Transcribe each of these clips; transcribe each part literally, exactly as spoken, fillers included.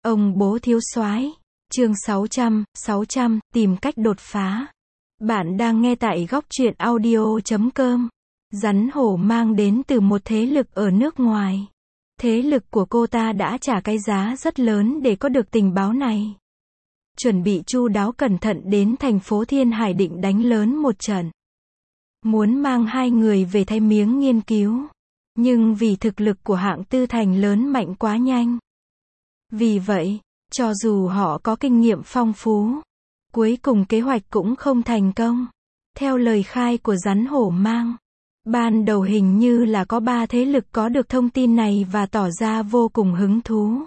Ông bố thiếu soái. Chương sáu trăm, sáu trăm, tìm cách đột phá. Bạn đang nghe tại góc truyện audio chấm com. Rắn hổ mang đến từ một thế lực ở nước ngoài. Thế lực của cô ta đã trả cái giá rất lớn để có được tình báo này. Chuẩn bị chu đáo cẩn thận đến thành phố Thiên Hải định đánh lớn một trận. Muốn mang hai người về thay miếng nghiên cứu. Nhưng vì thực lực của Hạng Tư Thành lớn mạnh quá nhanh. Vì vậy, cho dù họ có kinh nghiệm phong phú, cuối cùng kế hoạch cũng không thành công. Theo lời khai của rắn hổ mang, ban đầu hình như là có ba thế lực có được thông tin này và tỏ ra vô cùng hứng thú.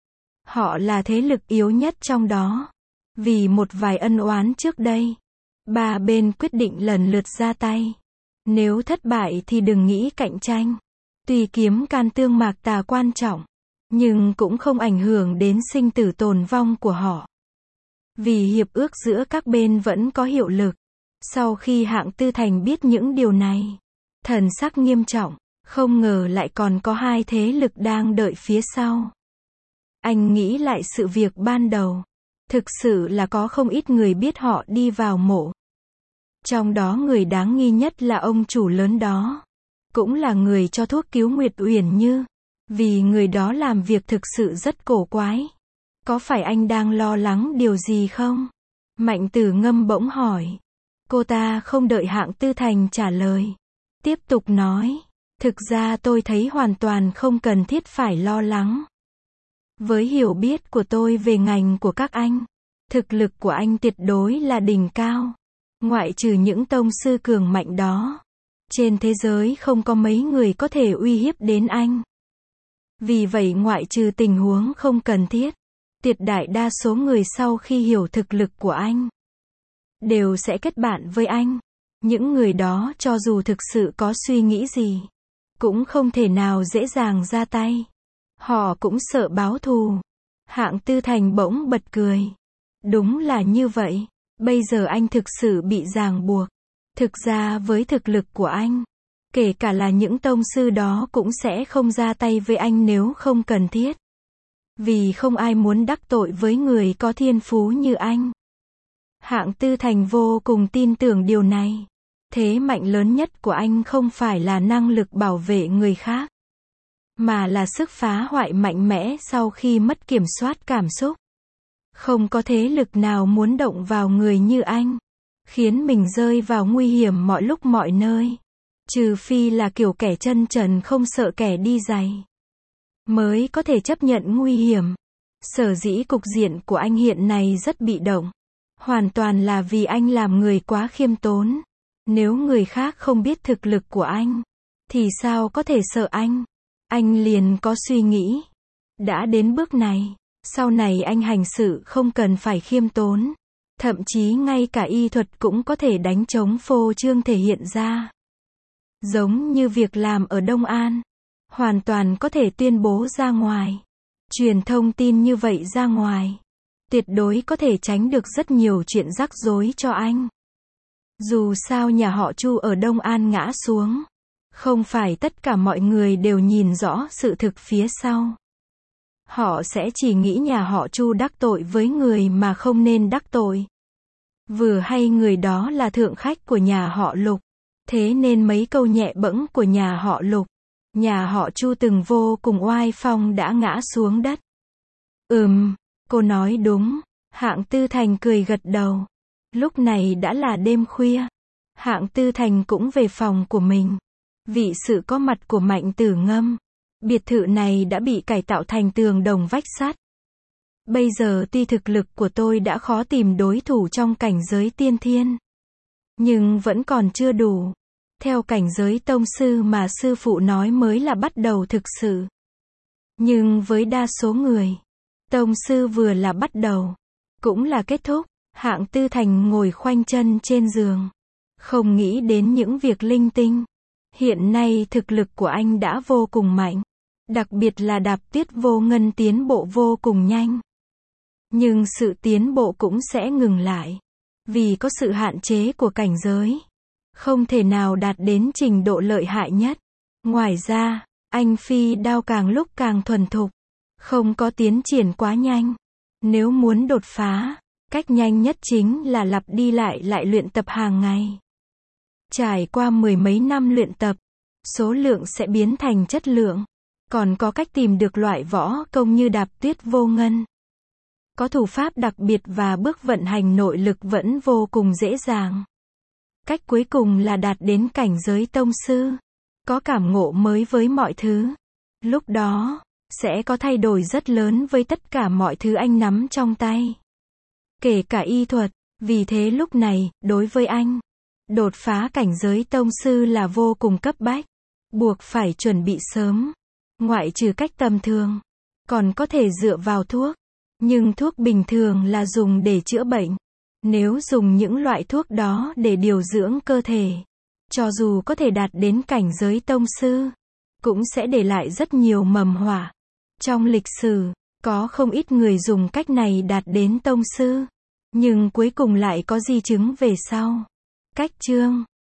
Họ là thế lực yếu nhất trong đó. Vì một vài ân oán trước đây, ba bên quyết định lần lượt ra tay. Nếu thất bại thì đừng nghĩ cạnh tranh. Tuy kiếm can tương mạc tà quan trọng, nhưng cũng không ảnh hưởng đến sinh tử tồn vong của họ. Vì hiệp ước giữa các bên vẫn có hiệu lực. Sau khi Hạng Tư Thành biết những điều này, thần sắc nghiêm trọng, không ngờ lại còn có hai thế lực đang đợi phía sau. Anh nghĩ lại sự việc ban đầu. Thực sự là có không ít người biết họ đi vào mộ. Trong đó người đáng nghi nhất là ông chủ lớn đó. Cũng là người cho thuốc cứu Nguyệt Uyển Như. Vì người đó làm việc thực sự rất cổ quái. Có phải anh đang lo lắng điều gì không? Mạnh Tử Ngâm bỗng hỏi. Cô ta không đợi Hạng Tư Thành trả lời. Tiếp tục nói. Thực ra tôi thấy hoàn toàn không cần thiết phải lo lắng. Với hiểu biết của tôi về ngành của các anh, thực lực của anh tuyệt đối là đỉnh cao. Ngoại trừ những tông sư cường mạnh đó, trên thế giới không có mấy người có thể uy hiếp đến anh. Vì vậy ngoại trừ tình huống không cần thiết, tuyệt đại đa số người sau khi hiểu thực lực của anh, đều sẽ kết bạn với anh. Những người đó cho dù thực sự có suy nghĩ gì, cũng không thể nào dễ dàng ra tay. Họ cũng sợ báo thù. Hạng Tư Thành bỗng bật cười. Đúng là như vậy. Bây giờ anh thực sự bị ràng buộc. Thực ra với thực lực của anh, kể cả là những tông sư đó cũng sẽ không ra tay với anh nếu không cần thiết. Vì không ai muốn đắc tội với người có thiên phú như anh. Hạng Tư Thành vô cùng tin tưởng điều này. Thế mạnh lớn nhất của anh không phải là năng lực bảo vệ người khác, mà là sức phá hoại mạnh mẽ sau khi mất kiểm soát cảm xúc. Không có thế lực nào muốn động vào người như anh, khiến mình rơi vào nguy hiểm mọi lúc mọi nơi. Trừ phi là kiểu kẻ chân trần không sợ kẻ đi giày, mới có thể chấp nhận nguy hiểm. Sở dĩ cục diện của anh hiện nay rất bị động, hoàn toàn là vì anh làm người quá khiêm tốn. Nếu người khác không biết thực lực của anh, thì sao có thể sợ anh? Anh liền có suy nghĩ. Đã đến bước này, sau này anh hành sự không cần phải khiêm tốn. Thậm chí ngay cả y thuật cũng có thể đánh trống phô trương thể hiện ra. Giống như việc làm ở Đông An. Hoàn toàn có thể tuyên bố ra ngoài. Truyền thông tin như vậy ra ngoài. Tuyệt đối có thể tránh được rất nhiều chuyện rắc rối cho anh. Dù sao nhà họ Chu ở Đông An ngã xuống, không phải tất cả mọi người đều nhìn rõ sự thực phía sau. Họ sẽ chỉ nghĩ nhà họ Chu đắc tội với người mà không nên đắc tội. Vừa hay người đó là thượng khách của nhà họ Lục. Thế nên mấy câu nhẹ bẫng của nhà họ Lục, nhà họ Chu từng vô cùng oai phong đã ngã xuống đất. Ừm, cô nói đúng. Hạng Tư Thành cười gật đầu. Lúc này đã là đêm khuya. Hạng Tư Thành cũng về phòng của mình. Vì sự có mặt của Mạnh Tử Ngâm, biệt thự này đã bị cải tạo thành tường đồng vách sắt. Bây giờ tuy thực lực của tôi đã khó tìm đối thủ trong cảnh giới tiên thiên, nhưng vẫn còn chưa đủ. Theo cảnh giới tông sư mà sư phụ nói mới là bắt đầu thực sự. Nhưng với đa số người, tông sư vừa là bắt đầu, cũng là kết thúc. Hạng Tư Thành ngồi khoanh chân trên giường, không nghĩ đến những việc linh tinh. Hiện nay thực lực của anh đã vô cùng mạnh, đặc biệt là Đạp Tuyết Vô Ngân tiến bộ vô cùng nhanh. Nhưng sự tiến bộ cũng sẽ ngừng lại, vì có sự hạn chế của cảnh giới, không thể nào đạt đến trình độ lợi hại nhất. Ngoài ra, anh phi đao càng lúc càng thuần thục, không có tiến triển quá nhanh. Nếu muốn đột phá, cách nhanh nhất chính là lặp đi lại lại luyện tập hàng ngày. Trải qua mười mấy năm luyện tập, số lượng sẽ biến thành chất lượng. Còn có cách tìm được loại võ công như đạp tuyết vô ngân. Có thủ pháp đặc biệt và bước vận hành nội lực vẫn vô cùng dễ dàng. Cách cuối cùng là đạt đến cảnh giới tông sư. Có cảm ngộ mới với mọi thứ. Lúc đó, sẽ có thay đổi rất lớn với tất cả mọi thứ anh nắm trong tay. Kể cả y thuật. Vì thế lúc này, đối với anh, đột phá cảnh giới tông sư là vô cùng cấp bách. Buộc phải chuẩn bị sớm. Ngoại trừ cách tầm thường, còn có thể dựa vào thuốc. Nhưng thuốc bình thường là dùng để chữa bệnh. Nếu dùng những loại thuốc đó để điều dưỡng cơ thể, cho dù có thể đạt đến cảnh giới tông sư, cũng sẽ để lại rất nhiều mầm họa. Trong lịch sử, có không ít người dùng cách này đạt đến tông sư, nhưng cuối cùng lại có di chứng về sau. Cách chương